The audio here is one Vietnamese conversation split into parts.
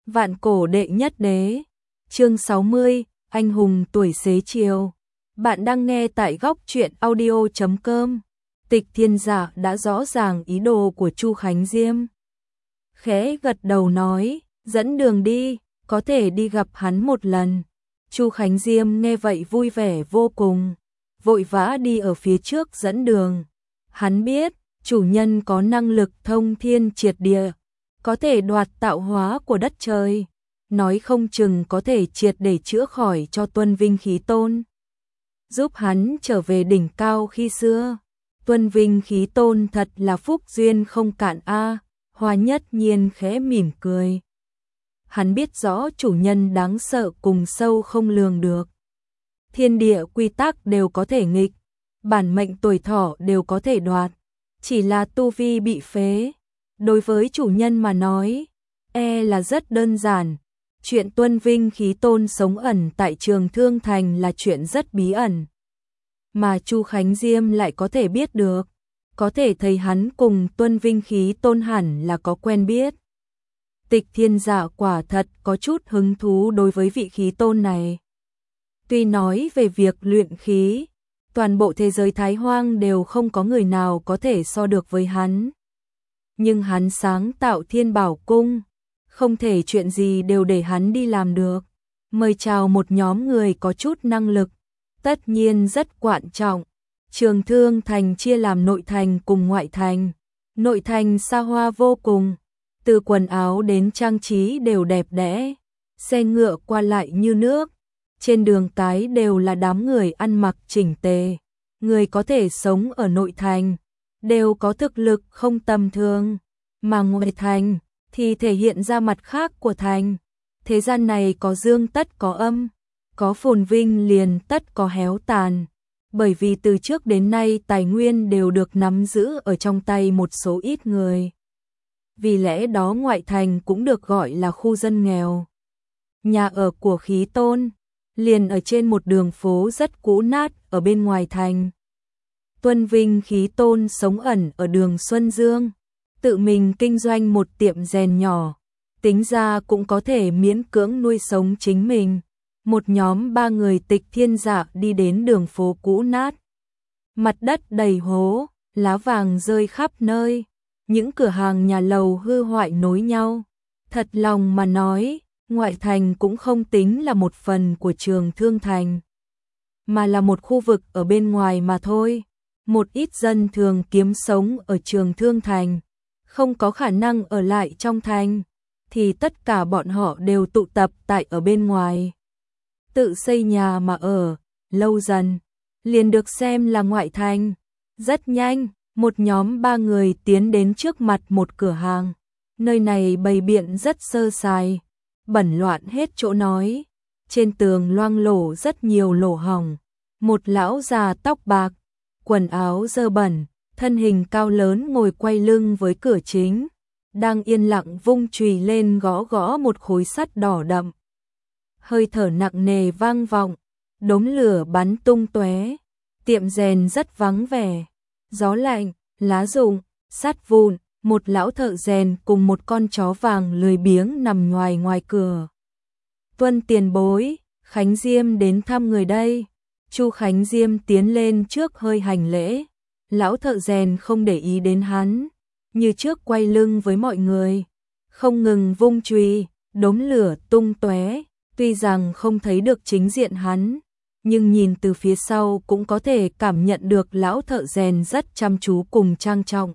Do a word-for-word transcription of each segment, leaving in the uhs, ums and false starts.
Vạn cổ đệ nhất đế. Chương sáu mươi, anh hùng tuổi xế chiều. Bạn đang nghe tại góc truyện audio chấm com. Tịch Thiên Dạ đã rõ ràng ý đồ của Chu Khánh Diêm. Khẽ gật đầu nói, dẫn đường đi, có thể đi gặp hắn một lần. Chu Khánh Diêm nghe vậy vui vẻ vô cùng, vội vã đi ở phía trước dẫn đường. Hắn biết, chủ nhân có năng lực thông thiên triệt địa, có thể đoạt tạo hóa của đất trời, nói không chừng có thể triệt để chữa khỏi cho Tuân Vinh Khí Tôn, giúp hắn trở về đỉnh cao khi xưa. Tuân Vinh Khí Tôn thật là phúc duyên không cạn a. Hoa Nhất Nhiên khẽ mỉm cười. Hắn biết rõ chủ nhân đáng sợ cùng sâu không lường được. Thiên địa quy tắc đều có thể nghịch, bản mệnh tuổi thọ đều có thể đoạt, chỉ là tu vi bị phế. Đối với chủ nhân mà nói, e là rất đơn giản. Chuyện Tuân Vinh Khí Tôn sống ẩn tại Trường Thương Thành là chuyện rất bí ẩn, mà Chu Khánh Diêm lại có thể biết được, có thể thấy hắn cùng Tuân Vinh Khí Tôn hẳn là có quen biết. Tịch Thiên Dạ quả thật có chút hứng thú đối với vị khí tôn này. Tuy nói về việc luyện khí, toàn bộ thế giới Thái Hoang đều không có người nào có thể so được với hắn. Nhưng hắn sáng tạo Thiên Bảo Cung, không thể chuyện gì đều để hắn đi làm được. Mời chào một nhóm người có chút năng lực, tất nhiên rất quan trọng. Trường Thương Thành chia làm nội thành cùng ngoại thành. Nội thành xa hoa vô cùng, từ quần áo đến trang trí đều đẹp đẽ, xe ngựa qua lại như nước, trên đường cái đều là đám người ăn mặc chỉnh tề. Người có thể sống ở nội thành đều có thực lực không tầm thường, mà ngoại thành thì thể hiện ra mặt khác của thành. Thế gian này có dương tất có âm, có phồn vinh liền tất có héo tàn, bởi vì từ trước đến nay tài nguyên đều được nắm giữ ở trong tay một số ít người. Vì lẽ đó ngoại thành cũng được gọi là khu dân nghèo. Nhà ở của Khí Tôn liền ở trên một đường phố rất cũ nát ở bên ngoài thành. Tuân Vinh Khí Tôn sống ẩn ở đường Xuân Dương, tự mình kinh doanh một tiệm rèn nhỏ, tính ra cũng có thể miễn cưỡng nuôi sống chính mình. Một nhóm ba người Tịch Thiên Dạ đi đến đường phố cũ nát. Mặt đất đầy hố, lá vàng rơi khắp nơi, những cửa hàng nhà lầu hư hoại nối nhau. Thật lòng mà nói, ngoại thành cũng không tính là một phần của Trường Thương Thành, mà là một khu vực ở bên ngoài mà thôi. Một ít dân thường kiếm sống ở Trường Thương Thành, không có khả năng ở lại trong thành, thì tất cả bọn họ đều tụ tập tại ở bên ngoài, tự xây nhà mà ở, lâu dần liền được xem là ngoại thành. Rất nhanh, một nhóm ba người tiến đến trước mặt một cửa hàng. Nơi này bày biện rất sơ sài, bẩn loạn hết chỗ nói, trên tường loang lổ rất nhiều lỗ hổng. Một lão già tóc bạc, quần áo dơ bẩn, thân hình cao lớn ngồi quay lưng với cửa chính, đang yên lặng vung chùy lên gõ gõ một khối sắt đỏ đậm. Hơi thở nặng nề vang vọng, đống lửa bắn tung tóe, tiệm rèn rất vắng vẻ, gió lạnh, lá rụng, sắt vụn, một lão thợ rèn cùng một con chó vàng lười biếng nằm ngoài ngoài cửa. Tuân tiền bối, Khánh Diêm đến thăm người đây. Chu Khánh Diêm tiến lên trước hơi hành lễ. Lão thợ rèn không để ý đến hắn, như trước quay lưng với mọi người, không ngừng vung chùy, đống lửa tung tóe. Tuy rằng không thấy được chính diện hắn, nhưng nhìn từ phía sau cũng có thể cảm nhận được lão thợ rèn rất chăm chú cùng trang trọng.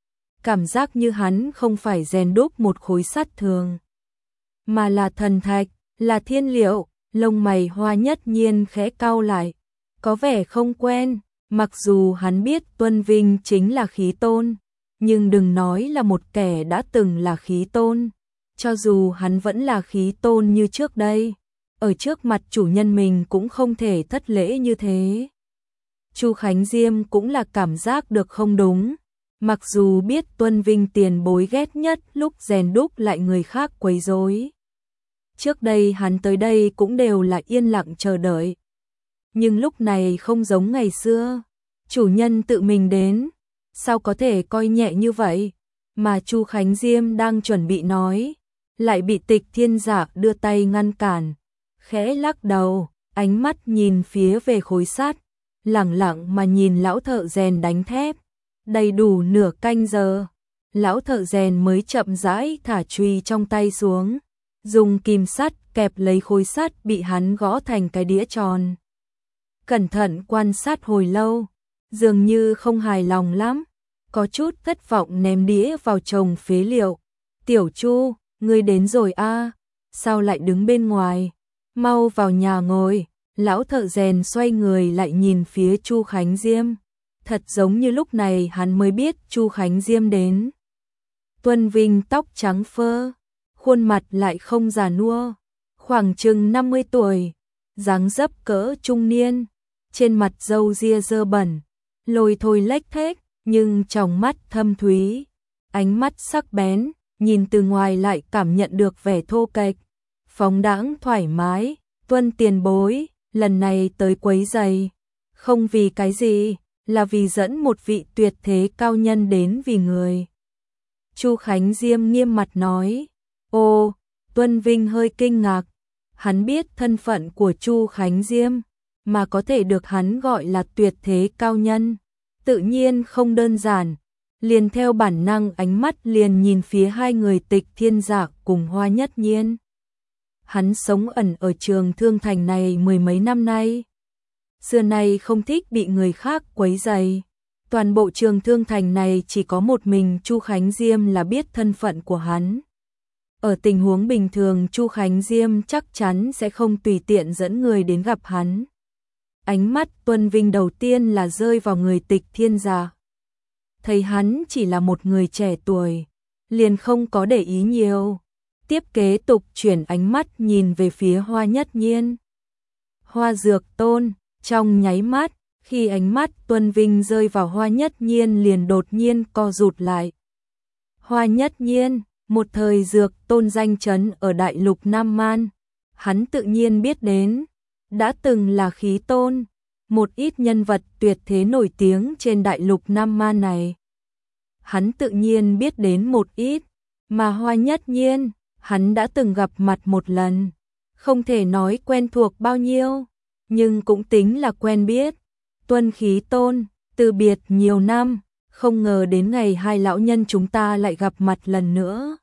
Cảm giác như hắn không phải rèn đúc một khối sắt thường, mà là thần thạch, là thiên liệu. Lông mày Hoa Nhất Nhiên khẽ cau lại, có vẻ không quen. Mặc dù hắn biết Tuân Vinh chính là Khí Tôn, nhưng đừng nói là một kẻ đã từng là Khí Tôn. Cho dù hắn vẫn là Khí Tôn như trước đây, ở trước mặt chủ nhân mình cũng không thể thất lễ như thế. Chu Khánh Diêm cũng là cảm giác được không đúng, mặc dù biết Tuân Vinh tiền bối ghét nhất lúc rèn đúc lại người khác quấy rối. Trước đây hắn tới đây cũng đều là yên lặng chờ đợi, nhưng lúc này không giống ngày xưa, chủ nhân tự mình đến, sao có thể coi nhẹ như vậy. Mà Chu Khánh Diêm đang chuẩn bị nói, lại bị Tịch Thiên Dạ đưa tay ngăn cản, khẽ lắc đầu, ánh mắt nhìn phía về khối sắt, lẳng lặng mà nhìn lão thợ rèn đánh thép. Đầy đủ nửa canh giờ, lão thợ rèn mới chậm rãi thả chùy trong tay xuống, dùng kìm sắt kẹp lấy khối sắt bị hắn gõ thành cái đĩa tròn. Cẩn thận quan sát hồi lâu, dường như không hài lòng lắm, có chút thất vọng ném đĩa vào chồng phế liệu. Tiểu Chu, ngươi đến rồi a, sao lại đứng bên ngoài? Mau vào nhà ngồi. Lão thợ rèn xoay người lại nhìn phía Chu Khánh Diêm, thật giống như lúc này hắn mới biết Chu Khánh Diêm đến. Tuân Vinh tóc trắng phơ, khuôn mặt lại không già nua, khoảng chừng năm mươi tuổi, dáng dấp cỡ trung niên, trên mặt râu ria dơ bẩn, lồi thôi lếch thếch, nhưng trong mắt thâm thúy, ánh mắt sắc bén, nhìn từ ngoài lại cảm nhận được vẻ thô kệch, phóng đãng thoải mái. Tuân tiền bối, lần này tới quấy giày, không vì cái gì, là vì dẫn một vị tuyệt thế cao nhân đến vì người. Chu Khánh Diêm nghiêm mặt nói. Ô, Tuân Vinh hơi kinh ngạc, hắn biết thân phận của Chu Khánh Diêm, mà có thể được hắn gọi là tuyệt thế cao nhân, tự nhiên không đơn giản, liền theo bản năng ánh mắt liền nhìn phía hai người Tịch Thiên Dạ cùng Hoa Nhất Nhiên. Hắn sống ẩn ở Trường Thương Thành này mười mấy năm nay, xưa nay không thích bị người khác quấy rầy. Toàn bộ Trường Thương Thành này chỉ có một mình Chu Khánh Diêm là biết thân phận của hắn. Ở tình huống bình thường Chu Khánh Diêm chắc chắn sẽ không tùy tiện dẫn người đến gặp hắn. Ánh mắt Tuân Vinh đầu tiên là rơi vào người Tịch Thiên Dạ. Thấy hắn chỉ là một người trẻ tuổi, liền không có để ý nhiều. Tiếp kế tục chuyển ánh mắt nhìn về phía Hoa Nhất Nhiên. Hoa Dược Tôn, trong nháy mắt, khi ánh mắt Tuân Vinh rơi vào Hoa Nhất Nhiên liền đột nhiên co rụt lại. Hoa Nhất Nhiên, một thời Dược Tôn danh chấn ở đại lục Nam Man, hắn tự nhiên biết đến, đã từng là Khí Tôn, một ít nhân vật tuyệt thế nổi tiếng trên đại lục Nam Man này. Hắn tự nhiên biết đến một ít, mà Hoa Nhất Nhiên, hắn đã từng gặp mặt một lần, không thể nói quen thuộc bao nhiêu, nhưng cũng tính là quen biết. Tuân Khí Tôn, từ biệt nhiều năm, không ngờ đến ngày hai lão nhân chúng ta lại gặp mặt lần nữa.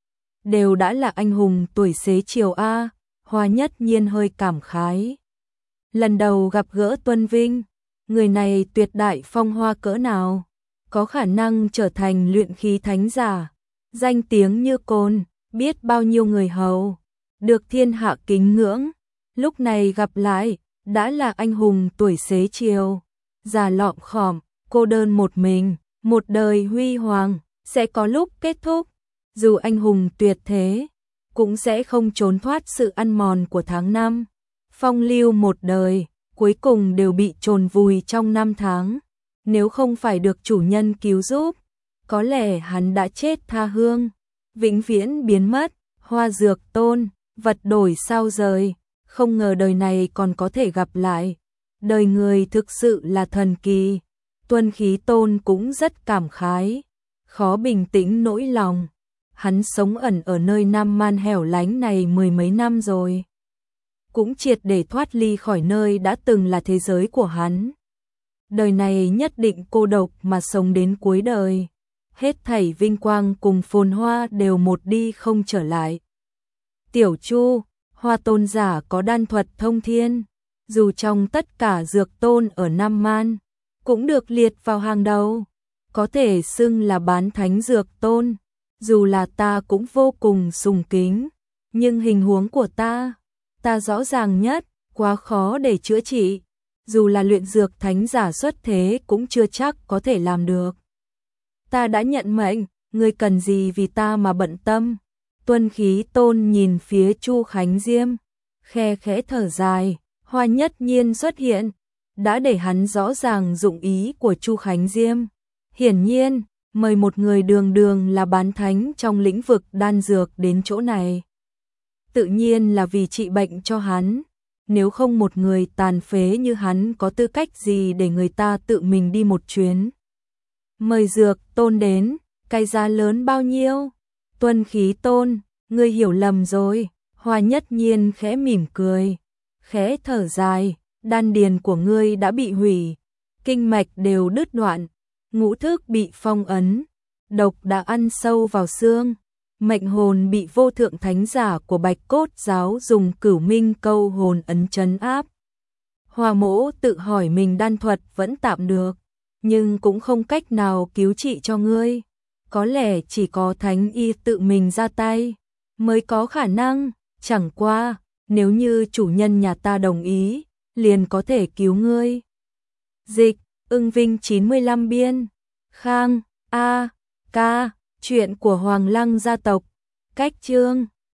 Đều đã là anh hùng tuổi xế chiều a, Hoa Nhất Nhiên hơi cảm khái. Lần đầu gặp gỡ Tuân Vinh, người này tuyệt đại phong hoa cỡ nào, có khả năng trở thành luyện khí thánh giả, danh tiếng như cồn, biết bao nhiêu người hầu, được thiên hạ kính ngưỡng. Lúc này gặp lại, đã là anh hùng tuổi xế chiều, già lọm khòm, cô đơn một mình, một đời huy hoàng, sẽ có lúc kết thúc. Dù anh hùng tuyệt thế, cũng sẽ không trốn thoát sự ăn mòn của tháng năm. Phong lưu một đời, cuối cùng đều bị chôn vùi trong năm tháng. Nếu không phải được chủ nhân cứu giúp, có lẽ hắn đã chết tha hương, vĩnh viễn biến mất. Hoa Dược Tôn, vật đổi sao rời, không ngờ đời này còn có thể gặp lại. Đời người thực sự là thần kỳ. Tuân Khí Tôn cũng rất cảm khái, khó bình tĩnh nỗi lòng. Hắn sống ẩn ở nơi Nam Man hẻo lánh này mười mấy năm rồi, cũng triệt để thoát ly khỏi nơi đã từng là thế giới của hắn. Đời này nhất định cô độc mà sống đến cuối đời. Hết thảy vinh quang cùng phồn hoa đều một đi không trở lại. Tiểu Chu, Hoa Tôn giả có đan thuật thông thiên, dù trong tất cả dược tôn ở Nam Man, cũng được liệt vào hàng đầu, có thể xưng là bán thánh dược tôn. Dù là ta cũng vô cùng sùng kính, nhưng hình huống của ta, ta rõ ràng nhất, quá khó để chữa trị. Dù là luyện dược thánh giả xuất thế cũng chưa chắc có thể làm được. Ta đã nhận mệnh, ngươi cần gì vì ta mà bận tâm. Tuân Khí Tôn nhìn phía Chu Khánh Diêm, khe khẽ thở dài. Hoa Nhất Nhiên xuất hiện, đã để hắn rõ ràng dụng ý của Chu Khánh Diêm. Hiển nhiên, mời một người đường đường là bán thánh trong lĩnh vực đan dược đến chỗ này, tự nhiên là vì trị bệnh cho hắn. Nếu không một người tàn phế như hắn có tư cách gì để người ta tự mình đi một chuyến. Mời Dược Tôn đến, cái giá lớn bao nhiêu? Tuân Khí Tôn, Ngươi hiểu lầm rồi. Hoa Nhất Nhiên khẽ mỉm cười, khẽ thở dài, đan điền của ngươi đã bị hủy, kinh mạch đều đứt đoạn, ngũ thức bị phong ấn, độc đã ăn sâu vào xương, mệnh hồn bị vô thượng thánh giả của Bạch Cốt giáo dùng Cửu Minh câu hồn ấn trấn áp. Hoa Mỗ tự hỏi mình đan thuật vẫn tạm được, nhưng cũng không cách nào cứu trị cho ngươi, có lẽ chỉ có thánh y tự mình ra tay mới có khả năng, chẳng qua, nếu như chủ nhân nhà ta đồng ý, liền có thể cứu ngươi. Dịch, Ưng Vinh chín mươi lăm biên, Khang, A, Ca, chuyện của Hoàng Lăng gia tộc, cách chương